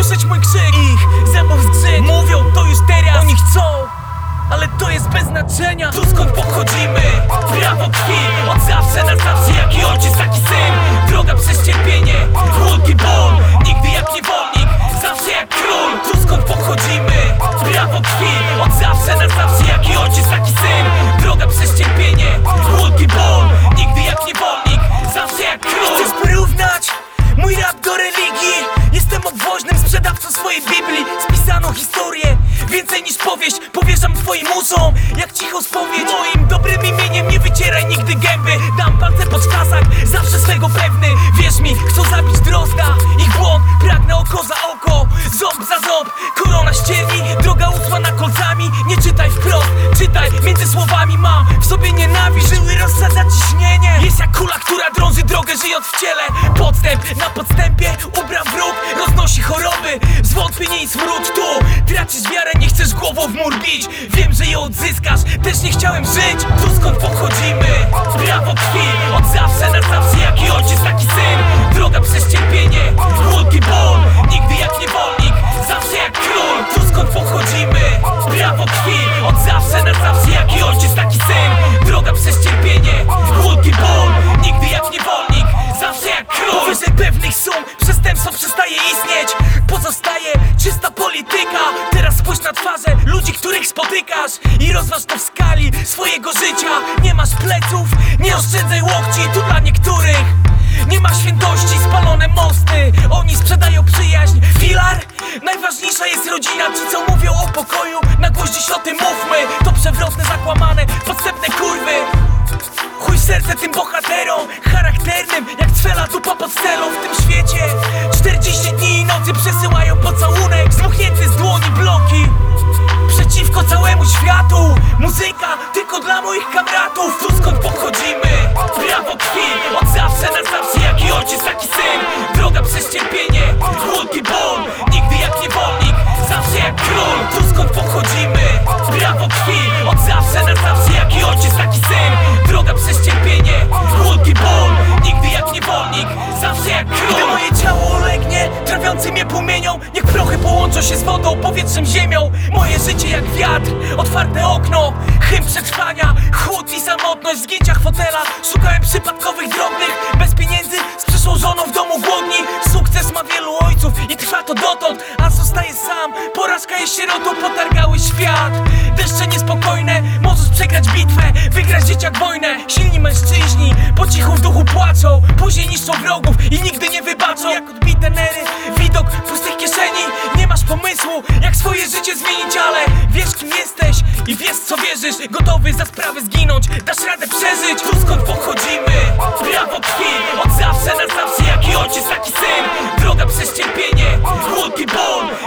słyszeć mój krzyk, ich zębów zgrzyt. Mówią to już teraz, oni chcą, ale to jest bez znaczenia. Tu skąd pochodzimy, prawo krwi. Od zawsze na zawsze, jaki ojciec, taki syn. Droga przez cierpienie, głód i ból. Nigdy jak niewolnik, zawsze jak król. Tu skąd pochodzimy, prawo krwi. Od zawsze na zawsze, jaki ojciec, taki syn. Droga przez cierpienie, głód i ból. Nigdy jak niewolnik, zawsze jak król. Chcesz porównać mój rap do religii? Jestem obwoźnym sprzedawcą swojej Biblii. Spisaną historię, więcej niż powieść. Powierzam twoim uszom, jak cicho spowiedź. Moim dobrym imieniem nie wycieraj nigdy gęby. Dam palce pod sztasak, zawsze swego pewny. Wierz mi, chcą zabić drozda, ich błąd. Pragnę oko za oko, ząb za ząb. Korona ścierni, droga usłana kolcami. Nie czytaj wprost, czytaj między słowami. Mam w sobie nienawiść, żyły rozsadza ciśnienie. Jest jak kula, która drąży drogę, żyjąc w ciele. Podstęp na podstępie, ubra wróg. Roznosi choroby, zwątpienie i smród. Tu tracisz wiarę, nie chcesz głową w mur bić. Wiem, że ją odzyskasz, też nie chciałem żyć. Tu skąd pochodzimy, prawo krwi. Od zawsze na zawsze, jaki ojciec, taki syn. Droga przez cierpienie, głód i ból. Nigdy jak niewolnik, zawsze jak król. Tu skąd pochodzimy, prawo krwi. Od zawsze na zawsze, jaki ojciec, taki syn. Droga przez cierpienie, głód i ból. Nigdy jak niewolnik, zawsze jak król. Powyżej pewnych sum przestępstwo przestaje istnieć. Pozostaje czysta polityka. Teraz spójrz na twarze ludzi, których spotykasz i rozważ to w skali swojego życia. Nie masz pleców, nie oszczędzaj łokci. Tu dla niektórych nie ma świętości, spalone mosty. Oni sprzedają przyjaźń, filar. Najważniejsza jest rodzina. Ci co mówią o pokoju, na głoś dziś o tym mówmy. To przewrotne, zakłamane, podstępne kurwy. Chuj serce tym bohaterom, charakternym jak cwela dupa pod stelą. W tym świecie 40 dni i nocy przesyłają pocałunek, zmuchnięty z dłoni bloki. Przeciwko całemu światu, muzyka tylko dla moich kamratów. Tu skąd pochodzimy, prawo krwi. Od zawsze na zawsze, jaki ojciec, taki syn. Droga przez cierpienie, głód i ból. Nigdy jak niewolnik, zawsze jak król. Tu skąd pochodzimy, prawo krwi. Od zawsze na zawsze, jaki ojciec, taki syn. Droga przez cierpienie, głód i ból. Nigdy jak niewolnik, zawsze jak król. Gdy moje ciało ulegnie trawiącym je płomieniom, niech prochy połączą się z wodą, powietrzem, ziemią. Moje życie jak wiatr, otwarte okno. Hymn przetrwania, chłód i samotność. W zgięciach fotela szukałem przypadkowych drobnych. Bez pieniędzy, z przyszłą żoną w domu głodni. Sukces ma wielu ojców i trwa to dotąd, a zostaje sam. Porażka jest sierotą, potargały świat. Deszcze niespokojne, możesz przegrać bitwę, wygrać dzieciak wojnę. Silni mężczyźni po cichu w duchu płaczą, później niszczą wrogów i nigdy nie wybaczą. Jak odbite nery, widok pustych kieszeni. Nie masz pomysłu, jak swoje życie zmienić, ale wiesz kim jesteś i wiesz co wierzysz. Gotowy za sprawę zginąć, dasz radę przeżyć. Tu skąd pochodzimy, prawo krwi. Od zawsze na zawsze, jaki ojciec, taki syn. Droga przez cierpienie, głód i ból.